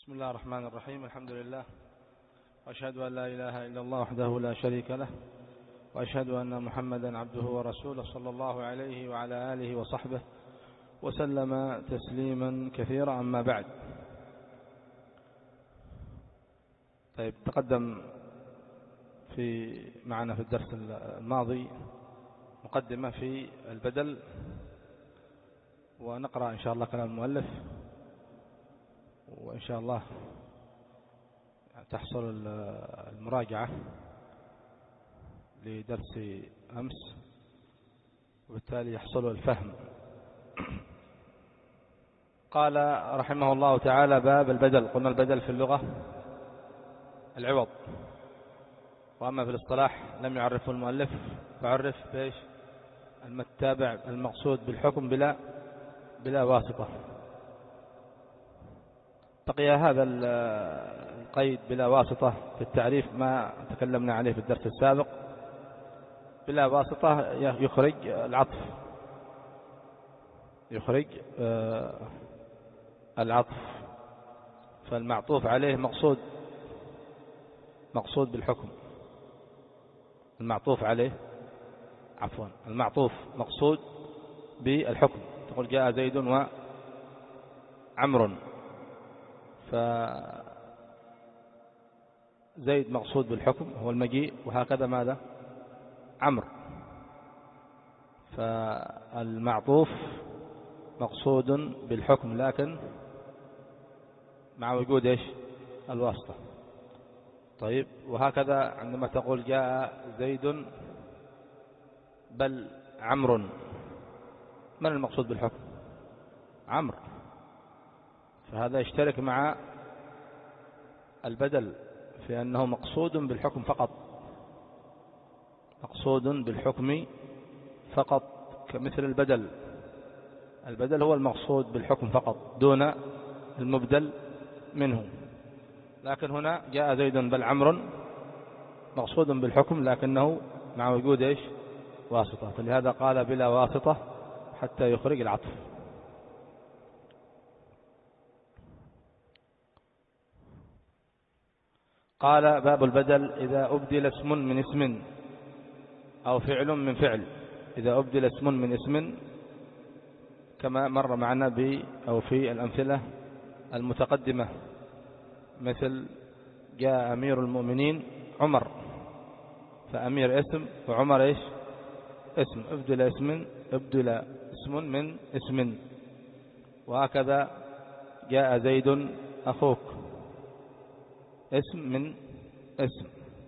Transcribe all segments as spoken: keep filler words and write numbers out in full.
بسم الله الرحمن الرحيم. الحمد لله، وأشهد أن لا إله إلا الله وحده لا شريك له، وأشهد أن محمدا عبده ورسوله صلى الله عليه وعلى آله وصحبه وسلم تسليما كثيرا. أما بعد، طيب تقدم في معنا في الدرس الماضي مقدمة في البدل، ونقرأ إن شاء الله كلام المؤلف، وإن شاء الله تحصل المراجعة لدرس أمس، وبالتالي يحصل الفهم. قال رحمه الله تعالى: باب البدل. قلنا البدل في اللغة العوض، وأما في الاصطلاح لم يعرفه المؤلف، فعرف بإيش؟ التابع المقصود بالحكم بلا بلا واسطة. بقي هذا القيد بلا واسطة في التعريف ما تكلمنا عليه في الدرس السابق. بلا واسطة يخرج العطف، يخرج العطف، فالمعطوف عليه مقصود مقصود بالحكم. المعطوف عليه عفوا المعطوف مقصود بالحكم. تقول جاء زيد وعمر، فزيد مقصود بالحكم هو المجيء، وهكذا ماذا؟ عمرو. فالمعطوف مقصود بالحكم، لكن مع وجود ايش؟ الواسطة. طيب، وهكذا عندما تقول جاء زيد بل عمرو، من المقصود بالحكم؟ عمرو. فهذا يشترك مع البدل في أنه مقصود بالحكم فقط، مقصود بالحكم فقط، كمثل البدل. البدل هو المقصود بالحكم فقط دون المبدل منه. لكن هنا جاء زيد بل عمرو مقصود بالحكم، لكنه مع وجود ايش؟ واسطة. فلهذا قال بلا واسطة حتى يخرج العطف. قال: باب البدل إذا أبدل اسم من اسم أو فعل من فعل. إذا أبدل اسم من اسم، كما مر معنا ب أو في الأمثلة المتقدمة، مثل جاء أمير المؤمنين عمر، فأمير اسم وعمر إيش؟ اسم. أبدل اسم أبدل اسم من اسم. وهكذا جاء زيد أخوك، اسم من اسم.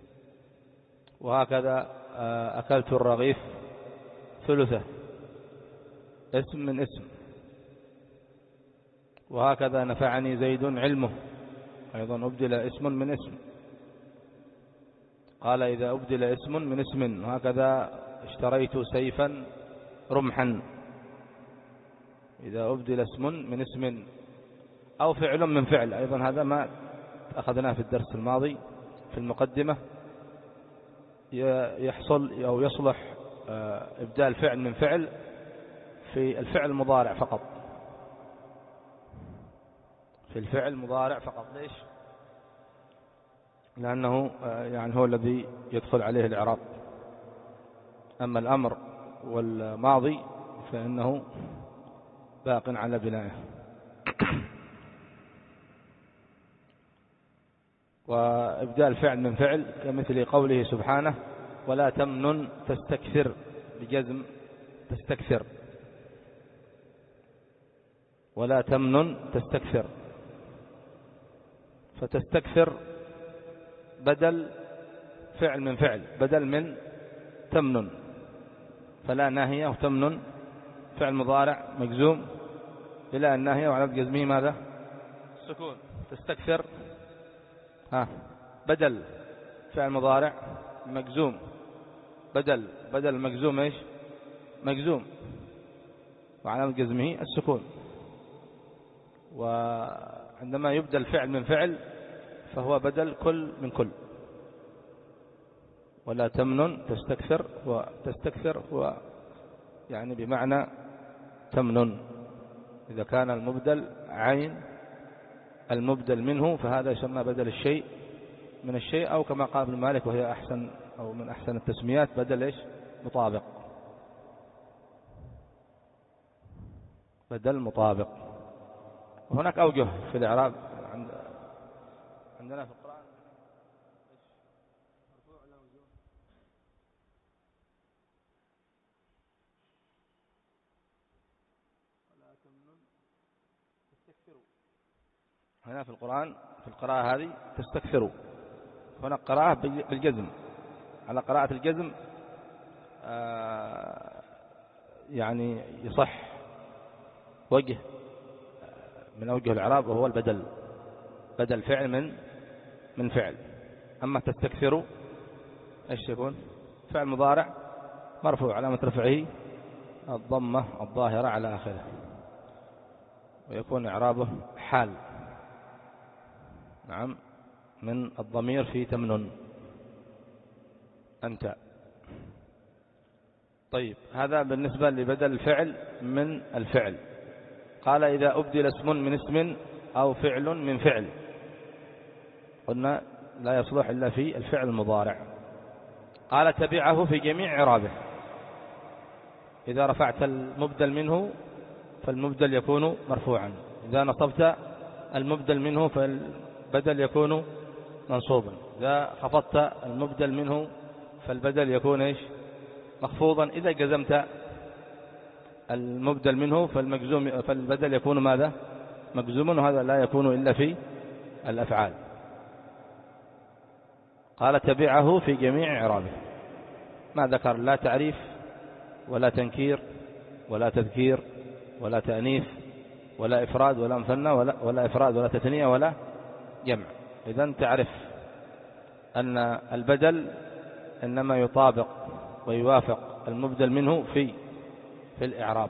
وهكذا أكلت الرغيف ثلثه، اسم من اسم. وهكذا نفعني زيد علمه، أيضا أبدل اسم من اسم. قال: إذا أبدل اسم من اسم. وهكذا اشتريت سيفا رمحا. إذا أبدل اسم من اسم أو فعل من فعل، أيضا هذا ما أخذناه في الدرس الماضي في المقدمة. يحصل أو يصلح إبدال فعل من فعل في الفعل المضارع فقط، في الفعل المضارع فقط. ليش؟ لأنه يعني هو الذي يدخل عليه الإعراب. أما الأمر والماضي فإنه باق على بنائه. وإبدال فعل من فعل كمثل قوله سبحانه: ولا تمنن تستكثر، بجزم تستكثر، ولا تمنن تستكثر. فتستكثر بدل فعل من فعل، بدل من تمنن، فلا ناهية، وتمنن فعل مضارع مجزوم إلى الناهية، وعلى جزمه ماذا؟ السكون. تستكثر ها بدل فعل مضارع مجزوم، بدل بدل مجزوم ايش؟ مجزوم، وعلى جزمه السكون. وعندما يبدل فعل من فعل فهو بدل كل من كل. ولا تمنن تستكثر، وتستكثر هو يعني بمعنى تمنن، إذا كان المبدل عين المبدل منه فهذا يسمى بدل الشيء من الشيء، أو كما قال ابن مالك وهي أحسن أو من أحسن التسميات بدل إيش؟ مطابق. بدل مطابق. وهناك أوجه في الإعراب عندنا في القرآن هنا في القرآن في القراءة هذه تستكثروا. هناك قراءة بالجزم، على قراءة الجزم آه يعني يصح وجه من أوجه الإعراب وهو البدل، بدل فعل من من فعل. أما تستكثروا ايش يكون؟ فعل مضارع مرفوع علامة رفعه الضمة الظاهرة على آخره، ويكون إعرابه حال. نعم، من الضمير في تمنن أنت. طيب، هذا بالنسبة لبدل الفعل من الفعل. قال إذا أبدل اسم من اسم أو فعل من فعل، قلنا لا يصلح إلا في الفعل المضارع. قال تبعه في جميع إعرابه. إذا رفعت المبدل منه فالمبدل يكون مرفوعا، إذا نصبت المبدل منه فالبدل يكون منصوبا، إذا خفضت المبدل منه فالبدل يكون إيش؟ مخفوضا، إذا جزمت المبدل منه فالمجزوم فالبدل يكون ماذا؟ مجزوما، وهذا لا يكون إلا في الأفعال. قال تبعه في جميع إعرابه، ما ذكر لا تعريف ولا تنكير ولا تذكير ولا تأنيث ولا إفراد ولا مثنى ولا, ولا إفراد ولا تثنية ولا جمع. إذن تعرف أن البدل إنما يطابق ويوافق المبدل منه في في الإعراب.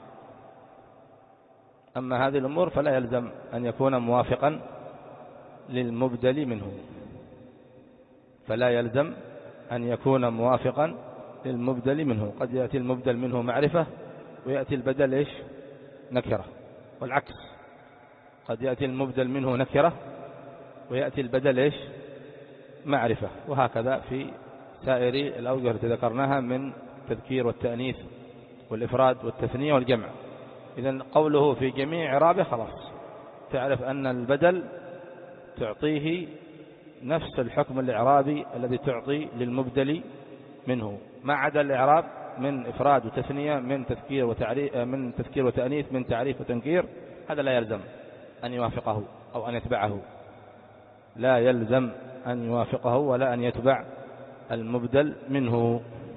أما هذه الأمور فلا يلزم أن يكون موافقا للمبدل منه، فلا يلزم أن يكون موافقا للمبدل منه. قد يأتي المبدل منه معرفة ويأتي البدل إيش؟ نكرة، والعكس، قد يأتي المبدل منه نكرة ويأتي البدل إيش؟ معرفة، وهكذا في سائر الأوجه التي ذكرناها من التذكير والتأنيث والإفراد والتثنية والجمع. إذن قوله في جميع إعرابه خلاص تعرف أن البدل تعطيه نفس الحكم الإعرابي الذي تعطي للمبدل منه، ما عدا الإعراب من إفراد وتثنية، من تذكير وتعريف، من تذكير وتأنيث، من تعريف وتنكير، هذا لا يلزم أن يوافقه أو أن يتبعه، لا يلزم أن يوافقه ولا أن يتبع المبدل منه.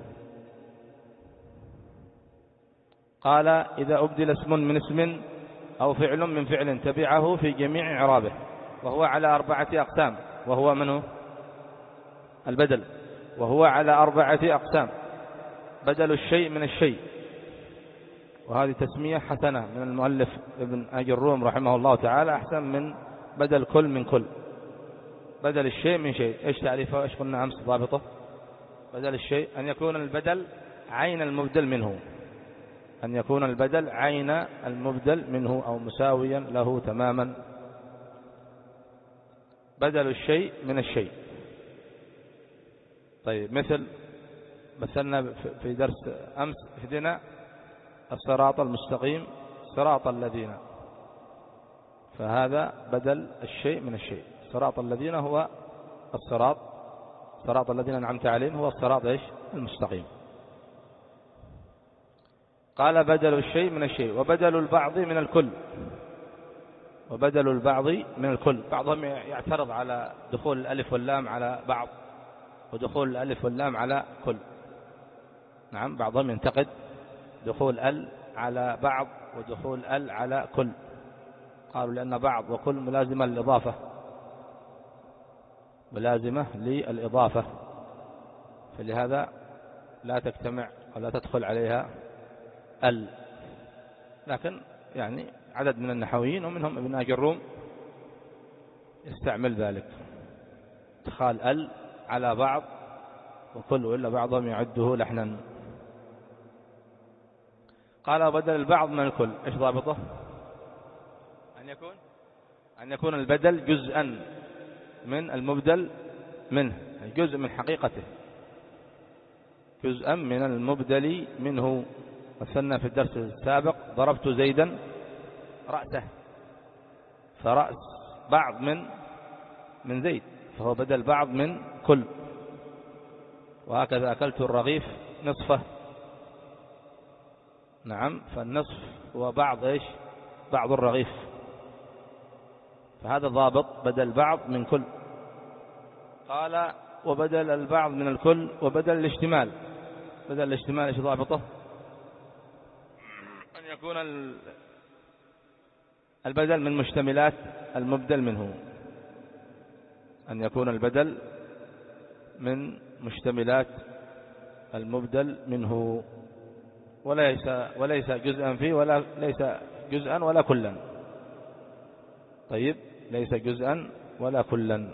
قال إذا أبدل اسم من اسم أو فعل من فعل تبعه في جميع إعرابه، وهو على أربعة أقسام، وهو منه البدل، وهو على أربعة أقسام: بدل الشيء من الشيء، وهذه تسمية حسنة من المؤلف ابن أجروم رحمه الله تعالى، أحسن من بدل كل من كل. بدل الشيء من شيء، إيش تعريفه؟ إيش قلنا أمس ضابطه؟ بدل الشيء أن يكون البدل عين المبدل منه، أن يكون البدل عين المبدل منه أو مساويا له تماما. بدل الشيء من الشيء. طيب، مثل مثلنا في درس أمس: اهدنا الصراط المستقيم صراط الذين، فهذا بدل الشيء من الشيء. صراط الذين هو الصراط، صراط الذين أنعمت عليهم هو الصراط إيش؟ المستقيم. قال بدل الشيء من الشيء، وبدل البعض من الكل، وبدل البعض من الكل. بعضهم يعترض على دخول الألف واللام على بعض ودخول الألف واللام على كل. نعم، بعضهم ينتقد دخول ال على بعض ودخول ال على كل، قالوا لأن بعض وكل ملازمة للإضافة، ملازمة للإضافة، فلهذا لا تجتمع ولا تدخل عليها ال. لكن يعني عدد من النحويين ومنهم ابن أجروم يستعمل ذلك، ادخال ال على بعض وكل، وإلا بعضهم يعده لحنا. قال بدل البعض من الكل، إيش ضابطه؟ أن يكون أن يكون البدل جزءا من المبدل منه، جزء من حقيقته، جزءا من المبدل منه. مثلنا في الدرس السابق ضربت زيدا رأسه، فرأس بعض من من زيد، فهو بدل بعض من كل. وهكذا أكلت الرغيف نصفه، نعم، فالنصف هو بعض إيش؟ بعض الرغيف، فهذا ضابط بدل بعض من كل. قال وبدل البعض من الكل وبدل الاشتمال. بدل الاشتمال ايش ضابطه؟ أن يكون البدل من مشتملات المبدل منه، أن يكون البدل من مشتملات المبدل منه، وليس وليس جزءا فيه ولا ليس جزءا ولا كلا. طيب، ليس جزءا ولا كلا.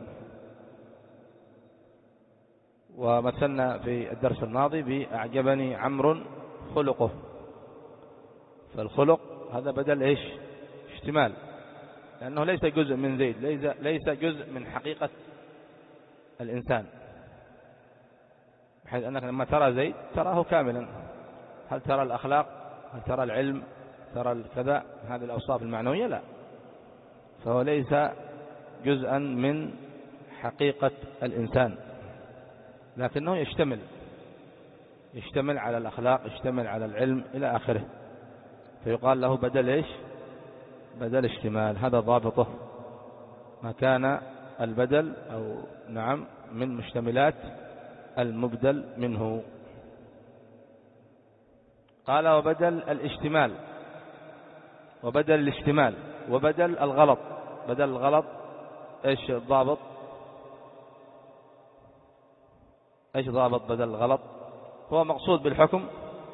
ومثلنا في الدرس الماضي بأعجبني عمرو خلقه، فالخلق هذا بدل ايش؟ اشتمال، لأنه ليس جزء من زيد، ليس ليس جزء من حقيقة الإنسان، بحيث أنك لما ترى زيد تراه كاملا. هل ترى الأخلاق؟ هل ترى العلم؟ ترى الكذا؟ هذه الأوصاف المعنوية؟ لا، فهو ليس جزءا من حقيقة الإنسان، لكنه يشتمل يشتمل على الأخلاق، يشتمل على العلم إلى آخره، فيقال له بدل إيش؟ بدل اشتمال. هذا ضابطه، ما كان البدل أو نعم من مشتملات المبدل منه. قال وبدل الاشتمال وبدل الاشتمال وبدل الغلط. بدل الغلط ايش الضابط؟ ايش ضابط بدل الغلط؟ هو مقصود بالحكم،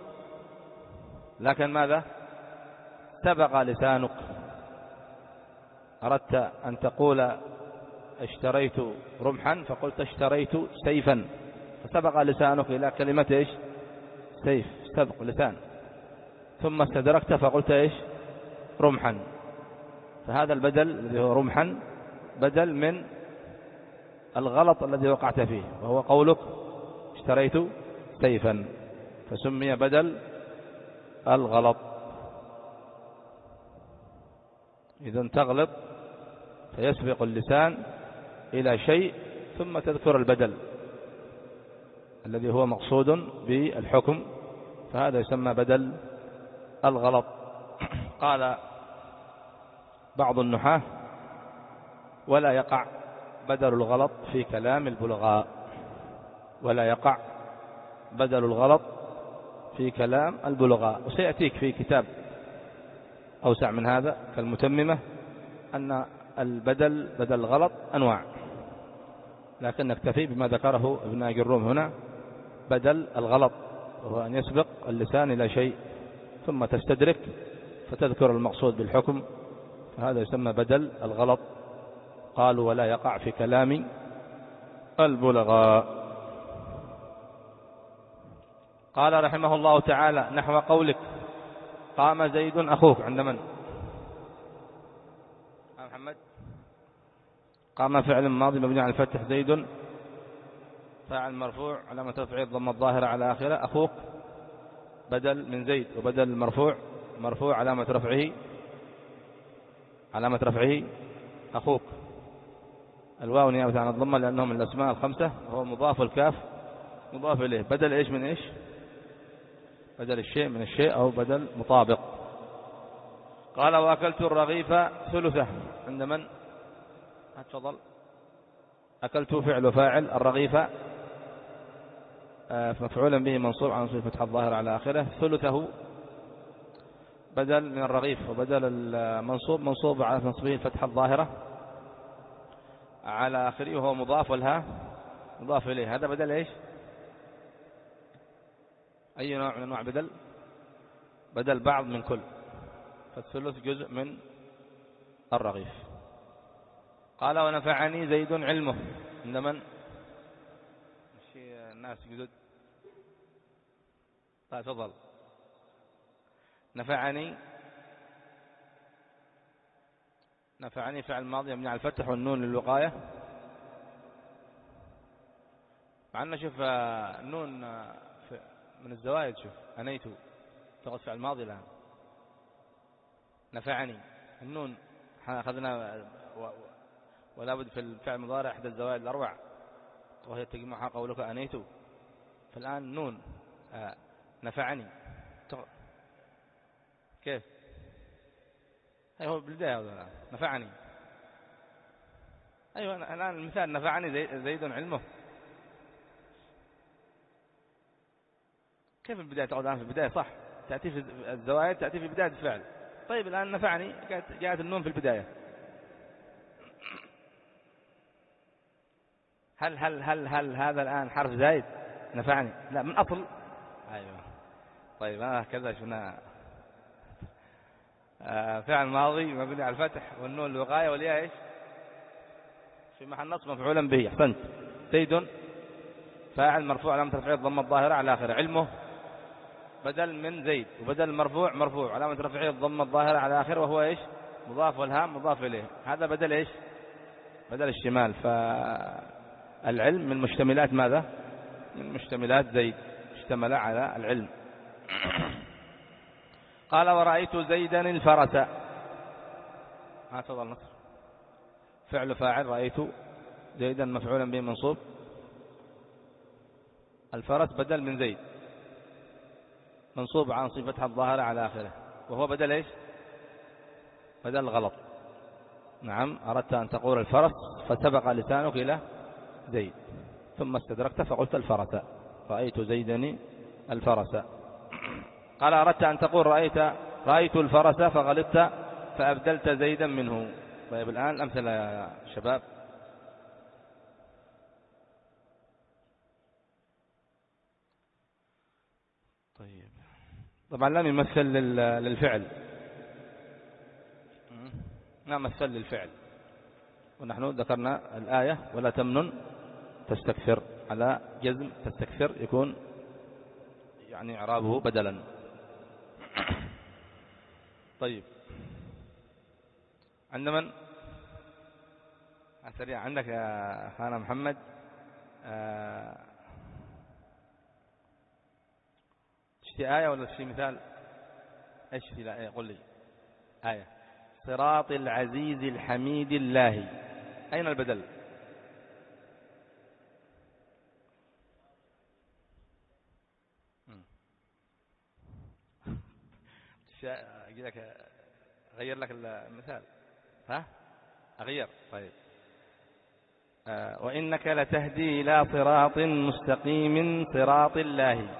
لكن ماذا؟ سبق لسانك، أردت أن تقول اشتريت رمحا فقلت اشتريت سيفا، فسبق لسانك إلى كلمة ايش؟ سيف، سبق لسان، ثم استدركت فقلت ايش؟ رمحا. فهذا البدل الذي هو رمحا بدل من الغلط الذي وقعت فيه، وهو قولك اشتريت سيفا، فسمي بدل الغلط. إذا تغلط فيسبق اللسان إلى شيء ثم تذكر البدل الذي هو مقصود بالحكم، فهذا يسمى بدل الغلط. قال بعض النحاة ولا يقع بدل الغلط في كلام البلغاء، ولا يقع بدل الغلط في كلام البلغاء. وسيأتيك في كتاب أوسع من هذا كالمتممة أن البدل بدل الغلط أنواع، لكن نكتفي بما ذكره ابن أجروم هنا. بدل الغلط وهو أن يسبق اللسان إلى شيء ثم تستدرك فتذكر المقصود بالحكم، فهذا يسمى بدل الغلط. قالوا ولا يقع في كلام البلغاء. قال رحمه الله تعالى نحو قولك قام زيد أخوك، عند من؟ محمد. قام فعل ماضي مبني على الفتح، زيد فاعل مرفوع علامة رفعه الضمة الظاهرة على آخره، أخوك بدل من زيد، وبدل المرفوع مرفوع علامة رفعه علامة رفعه أخوك، الواو نيابة عن الضمة لأنه من الأسماء الخمسة، وهو مضاف، الكاف مضاف إليه. بدل إيش من إيش؟ بدل الشيء من الشيء أو بدل مطابق. قال وأكلت الرغيف ثلثه، عند من؟ تفضل. أكلت فعل وفاعل، الرغيف مفعولا به منصوب على نصب فتح الظاهر على آخره، ثلثه بدل من الرغيف، وبدل المنصوب منصوب على نصبه الفتح الظاهرة على آخره، وهو مضاف، والها مضاف إليه. هذا بدل إيش؟ أي نوع من أنواع بدل؟ بدل بعض من كل، فالثلث جزء من الرغيف. قال ونفعني زيد علمه، عند من؟ الناس جدد. طيب تفضل. نفعني نفعني فعل ماضي مبني على الفتح والنون للوقاية. مع أن شوف النون من الزوائد، شوف أنيت تغص فعل ماضي الآن. نفعني النون أخذنا ولا بد في الفعل المضارع إحدى الزوائد الأربع وهي تجمعها قولك أنيت. فالآن نون آه نفعني كيف؟ أيوه بالبداية نفعني. أيوه الآن المثال نفعني زيد علمه. كيف البداية تعود الآن في البداية؟ صح، تأتي في الزوائد تأتي في بداية الفعل. طيب الآن نفعني جاءت النون في البداية. هل هل هل هل هذا الآن حرف زائد نفعني؟ لا، من أصل. أيوه طيب هكذا شفنا آه فعل ماضي مبني على الفتح والنون الوقاية والياء ايش؟ في محل نصب مفعولا به. احسنت. زيد فاعل مرفوع علامة رفعه الضمة الظاهرة على آخره. علمه بدل من زيد، وبدل مرفوع مرفوع علامة رفعه الضمة الظاهرة على آخره، وهو ايش؟ مضاف، والهام مضاف إليه. هذا بدل ايش؟ بدل الشمال. فالعلم من مشتملات ماذا؟ من مشتملات زيد، اشتمل على العلم. قال ورأيت زيدا الفرس. ها تفضل نصر. فعل فاعل رأيت زيدا مفعولا به منصوب. الفرس بدل من زيد منصوب عن صفتها الظاهرة على آخره، وهو بدل ايش؟ بدل غلط. نعم، أردت أن تقول الفرس فسبق لسانك إلى زيد ثم استدركت فقلت الفرس. رأيت زيدا الفرس. قال أردت أن تقول رأيت رأيت الفرس فغلبت فأبدلت زيدا منه. طيب الآن الأمثلة يا شباب. طيب طبعا لم يمثل للفعل، لا مثل للفعل، ونحن ذكرنا الآية ولا تمنن تستكثر على جزم تستكثر يكون يعني إعرابه بدلا. طيب عند من؟ سريع عندك يا أخانا محمد. تشتي آية ولا تشتي مثال؟ ايش في الآية؟ قل لي آية. صراط العزيز الحميد الله، أين البدل؟ أغير لك المثال؟ ها أغير. طيب آه وإنك لتهدي إلى صراط مستقيم صراط الله.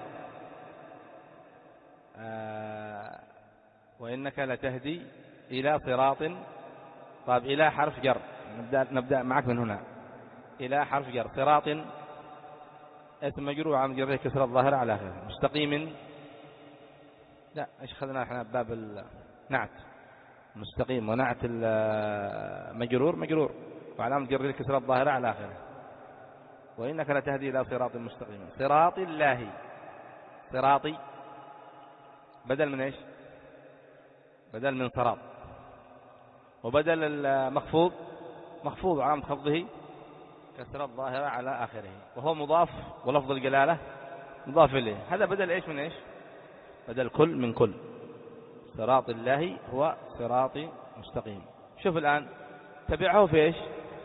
آه وإنك لتهدي إلى صراط. طيب إلى حرف جر، نبدأ, نبدأ معك من هنا. إلى حرف جر، صراط اسم مجرور عن جره كسر الظاهرة على آخره. مستقيم لا، ايش خذنا احنا باب النعت؟ مستقيم ونعت المجرور مجرور وعلامة جره الكسر الظاهرة على آخره. وإنك لتهدي إلى صراط مستقيم صراط الله. صراطي بدل من ايش؟ بدل من صراط. وبدل المخفوض مخفوض وعلامة خفضه كسر الظاهرة على آخره، وهو مضاف ولفظ الجلالة مضاف إليه. هذا بدل ايش من ايش؟ بدل كل من كل. صراط الله هو صراطي مستقيم. شوف الآن تبعه في ايش؟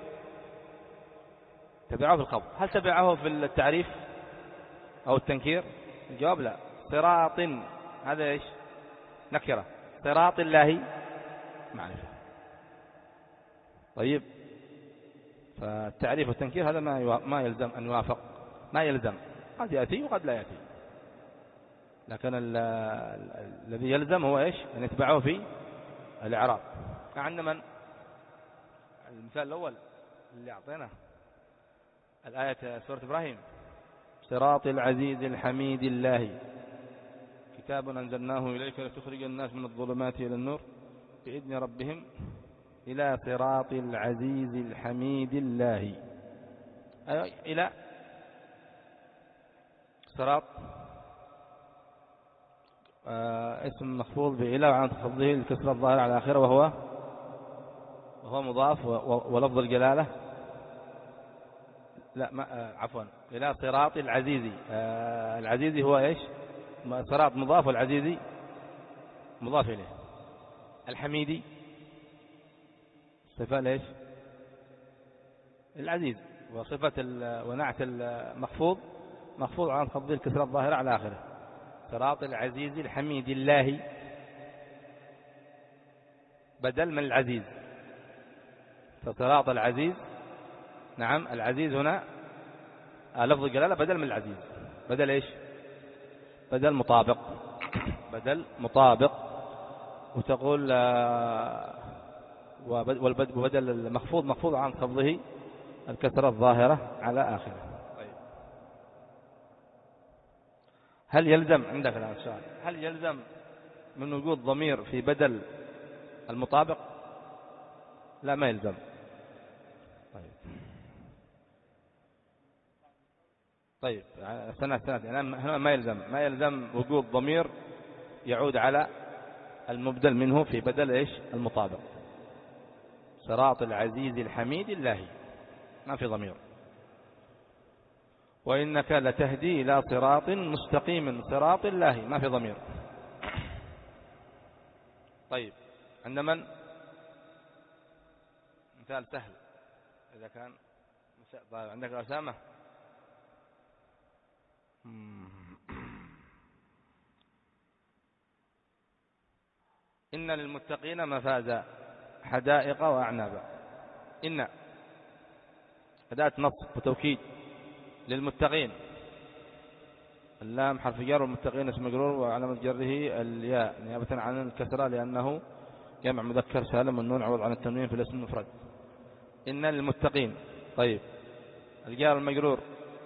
تبعه في الخفض. هل تبعه في التعريف أو التنكير؟ الجواب لا. صراط هذا ايش؟ نكرة. صراط الله معرفة. طيب فالتعريف والتنكير هذا ما ما يلزم أن يوافق، ما يلزم، قد يأتي وقد لا يأتي، لكن الذي يلزم هو ايش؟ أن يتبعه في الإعراب. عندما المثال الأول اللي أعطيناه الآية سورة إبراهيم صراط العزيز الحميد الله كتاب أنزلناه إليك لتخرج الناس من الظلمات إلى النور بإذن ربهم إلى صراط العزيز الحميد الله. أيوة إلى صراط آه اسم مخفوض بإلى وعن تخفضه الكسر الظاهر على آخره وهو وهو مضاف ولفظ الجلالة لا ما عفوا إلى صراط العزيز. آه العزيز هو إيش؟ صراط مضاف والعزيز مضاف إليه. الحميدي صفة ليش؟ العزيز، وصفة ونعت المخفوض مخفوض عن خفض الكسرة الظاهرة على آخره. صراط العزيز الحميد الله بدل من العزيز، فصراط العزيز نعم العزيز هنا لفظ الجلالة بدل من العزيز. بدل إيش؟ بدل مطابق، بدل مطابق. وتقول وبدل المخفوض مخفوض عن خفضه الكسرة الظاهرة على آخره. طيب هل يلزم عندك الآن سؤال، هل يلزم من وجود ضمير في بدل المطابق؟ لا ما يلزم. طيب طيب سنة سنة يعني هنا ما يلزم ما يلزم وجود ضمير يعود على المبدل منه في بدل إيش؟ المطابق. صراط العزيز الحميد الله ما في ضمير. وإنك لتهدي إلى صراط مستقيم صراط الله ما في ضمير. طيب عند من؟ مثال سهل إذا كان طيب عندك أسامة. إن للمتقين مفازا حدائق وأعنابا. إن أداة نصب وتوكيد للمتقين، اللام حرف جر والمتقين اسم مجرور وعلامة جره الياء نيابة عن الكسرة لأنه جمع مذكر سالم والنون عوض عن التنوين في الاسم المفرد. إن للمتقين. طيب الجار المجرور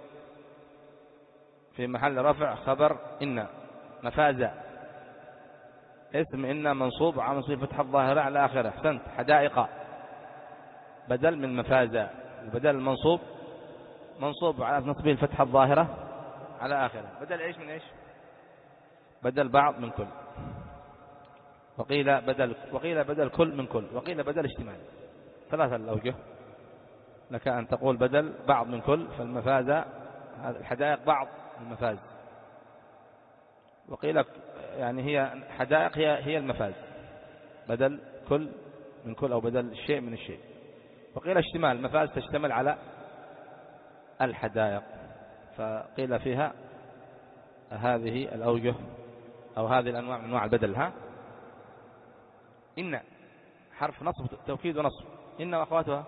في محل رفع خبر إن. مفازا اسم إن منصوب على صفة فتح الظاهرة على آخره. أحسنت. حدائق بدل من مفازا، بدل المنصوب منصوب على نصبه الفتحة الظاهرة على آخره. بدل إيش من إيش؟ بدل بعض من كل، وقيل بدل وقيل بدل كل من كل، وقيل بدل اشتمال. ثلاثة الأوجه لك أن تقول بدل بعض من كل، فالمفازة الحدائق بعض المفاز، وقيل يعني هي حدائق هي هي المفاز، بدل كل من كل أو بدل الشيء من الشيء. وقيل اشتمال، المفاز تشتمل على الحدائق، فقيل فيها هذه الأوجه أو هذه الأنواع من أنواع البدل. ها إن حرف نصب توكيد ونصب. إن وأخواتها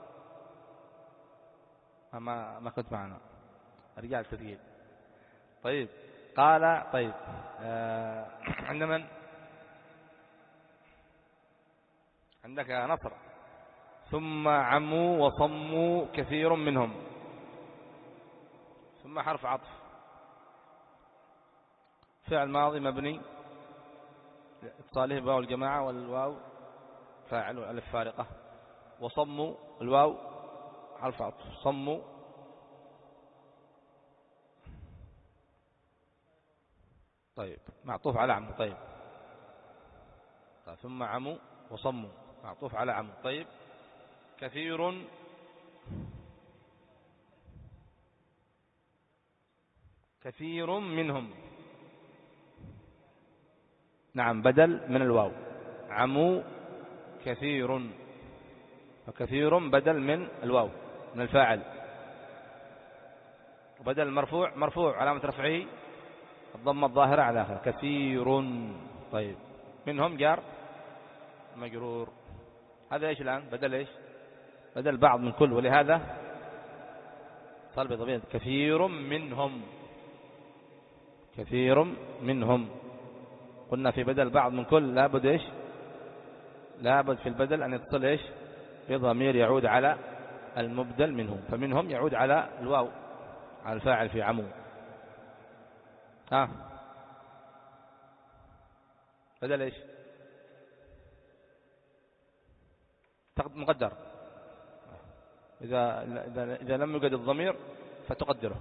ما ما كنت معنا رجال تثقيل. طيب قال طيب آه عند من؟ عندك نصر. ثم عموا وصموا كثير منهم. ثم حرف عطف فعل ماضي مبني اتصاله بواو الجماعة والواو فاعل والألف فارقة. وصموا الواو حرف عطف. صموا طيب معطوف على عمو. طيب. طيب ثم عموا وصموا معطوف على عمو. طيب كثير كثير منهم. نعم بدل من الواو. عموا كثير، وكثير بدل من الواو من الفاعل، وبدل المرفوع مرفوع علامة رفعه الضمة الظاهرة على آخر. كثير. طيب منهم جار مجرور. هذا ايش الآن؟ بدل ايش؟ بدل بعض من كل، ولهذا صار بضمير كثير منهم. كثير منهم. قلنا في بدل بعض من كل لابد ايش؟ لابد في البدل أن يتصل ايش؟ بضمير يعود على المبدل منهم، فمنهم يعود على الواو على الفاعل في عمو. ها بدل ايش؟ مقدر. إذا إذا لم يوجد الضمير فتقدره.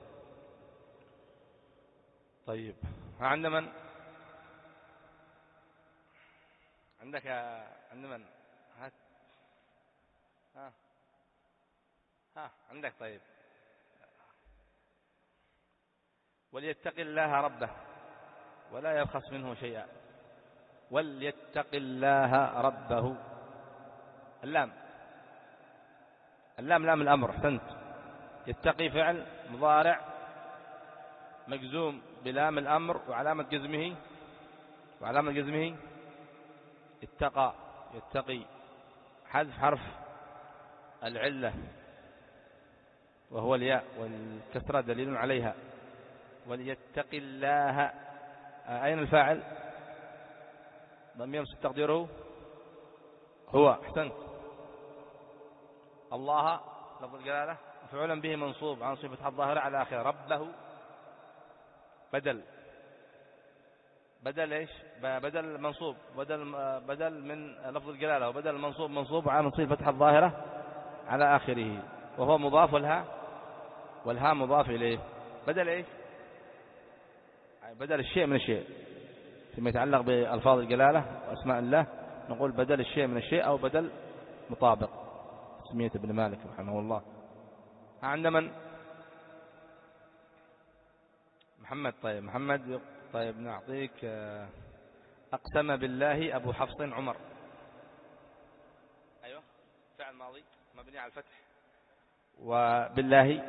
طيب عند من؟ عندك عند من؟ هات ها ها عندك طيب. وليتق الله ربه ولا يبخس منه شيئا. وليتق الله ربه. اللام اللام لام الأمر. احسنت. يتقي فعل مضارع مجزوم بلام الأمر وعلامة جزمه وعلامة جزمه اتقى يتقي حذف حرف العلة وهو الياء والكسرة دليل عليها. وليتق الله. أين الفاعل؟ ضمير تقديره هو. احسنت. الله لفظ الجلالة مفعولا به منصوب عن صفة الظاهرة على آخره. ربه بدل بدل ايش؟ بدل منصوب بدل بدل من لفظ الجلالة وبدل المنصوب منصوب عن صفة الظاهرة على آخره وهو مضاف والها والها مضاف إليه. بدل ايش؟ بدل الشيء من الشيء. فيما يتعلق بألفاظ الجلالة وأسماء الله نقول بدل الشيء من الشيء أو بدل مطابق. سمية ابن مالك رحمه الله. عند من؟ محمد. طيب محمد. طيب نعطيك أقسم بالله أبو حفص عمر. أيوة فعل ماضي مبني على الفتح. وبالله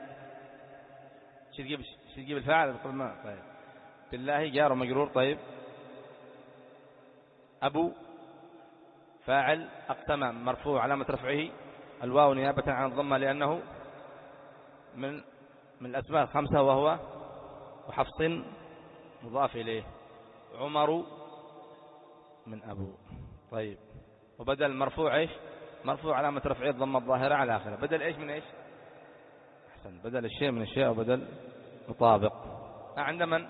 شو تجيب شو تجيب الفاعل؟ ما طيب بالله جار ومجرور. طيب أبو فاعل أقسم مرفوع علامة رفعه الواو نيابة عن الضمة لأنه من من الأسماء الخمسة وهو وحفص مضاف إليه. عمر من أبو. طيب وبدل مرفوع إيش؟ مرفوع علامة رفعه الضمة الظاهرة على آخره. بدل إيش من إيش؟ أحسن. بدل الشيء من الشيء وبدل مطابق. عند من؟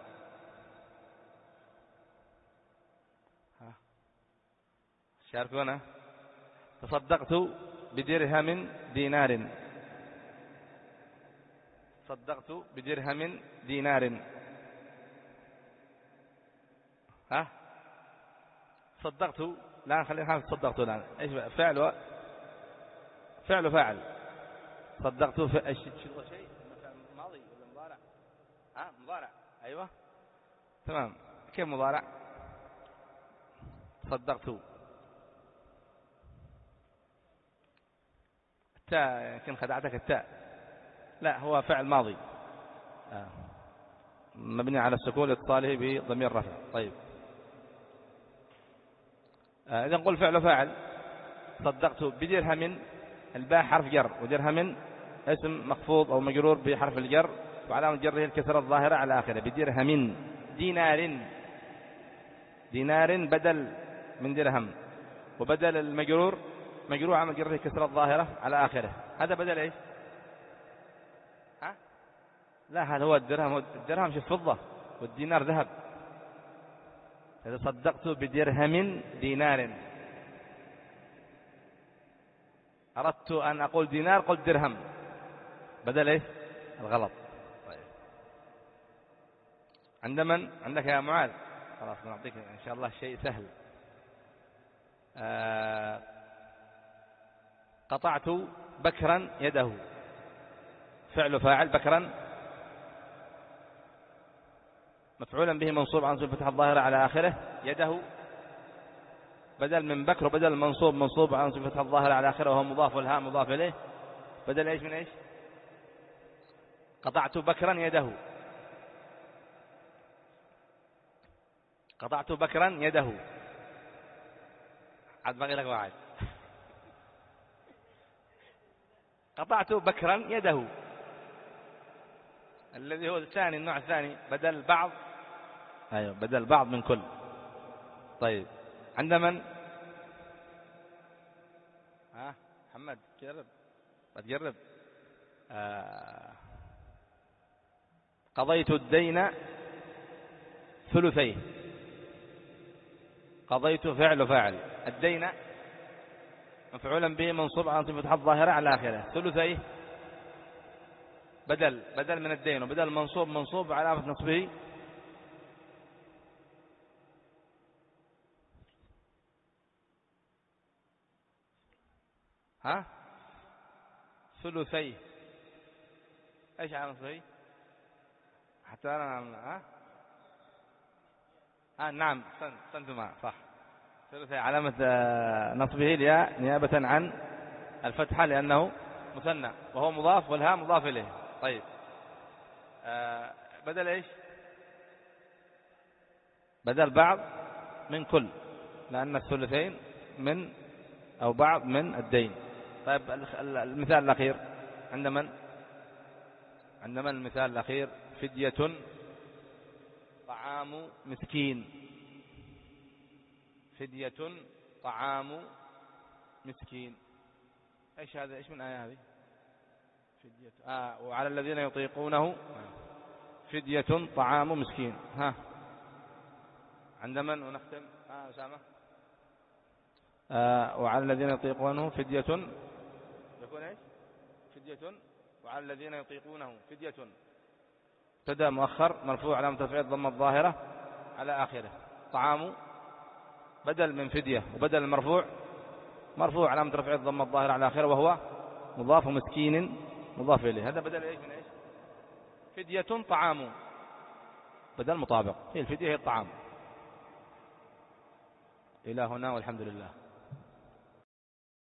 شاركونا. تصدقت بدرهم دينار. صدقت بدرهم دينار. ها صدقت لا خلينا صدقت الآن. ايش فعل فعل فاعل. صدقت في ايش شيء ماضي ولا مضارع؟ ها مضارع. ايوه تمام. كيف مضارع؟ صدقت التاء يمكن خدعتك التاء. لا هو فعل ماضي آه. مبني على السكون لاتصاله بضمير رفع. طيب آه. إذا نقول فعل فاعل. صدقت بدرهم الباء حرف جر ودرهم اسم مخفوض أو مجرور بحرف الجر وعلامة جره الكسرة الظاهرة على آخره. بدرهم. دينار دينار بدل من درهم وبدل المجرور مجرور عمل جره كسرة الظاهرة على آخره. هذا بدل ايش؟ ها لا هذا هو الدرهم. الدرهم شوف فضة والدينار ذهب. إذا صدقت بدرهم دينار أردت أن أقول دينار قلت درهم بدل ايش؟ الغلط. طيب عند من؟ عندك يا معاذ. خلاص نعطيك إن شاء الله شيء سهل. آه قطعت بكرا يده. فعل فاعل بكرا مفعولا به منصوب عن صفة الظاهرة على آخره. يده بدل من بكر وبدل المنصوب منصوب عن صفة الظاهرة على آخره وهو مضاف والهاء مضاف إليه. بدل ايش من ايش؟ قطعت بكرا يده. قطعت بكرا يده. عاد باقي لك واحد. قطعت بكرا يده الذي هو الثاني النوع الثاني بدل بعض. ايوه بدل بعض من كل. طيب عند من؟ ها محمد جرب بتجرب. آه. قضيت الدين ثلثيه. قضيت فعل فاعل. الدين مفعولا به منصوب عن صفة الظاهرة على آخره. ثلثيه بدل بدل من الدين وبدل منصوب منصوب علامة نصبه ها ثلثي. ايش علامة ثلثي؟ حتى انا ها آه نعم سنتما صح. ثلثي علامة نصبه الياء نيابة عن الفتحة لأنه مثنى وهو مضاف والهاء مضاف إليه. طيب آه بدل إيش؟ بدل بعض من كل، لأن الثلثين من أو بعض من الدين. طيب المثال الأخير عند من؟ عند من المثال الأخير؟ فدية طعام مسكين. فدية طعام مسكين. ايش هذا؟ ايش من آية هذه؟ فدية آه وعلى الذين يطيقونه فدية طعام مسكين. ها عند من؟ ونختم ها أسامة. آه وعلى الذين يطيقونه فدية يكون ايش؟ فدية وعلى الذين يطيقونه فدية ابتدأ مؤخر مرفوع علامة رفعه الضمة الظاهرة على آخره. طعام بدل من فدية وبدل المرفوع مرفوع علامة رفعه الضمة الظاهرة على آخره وهو مضاف مسكين مضاف إليه. هذا بدل ايش من ايش؟ فدية طعام بدل مطابق. هي الفدية هي الطعام. إلى هنا والحمد لله.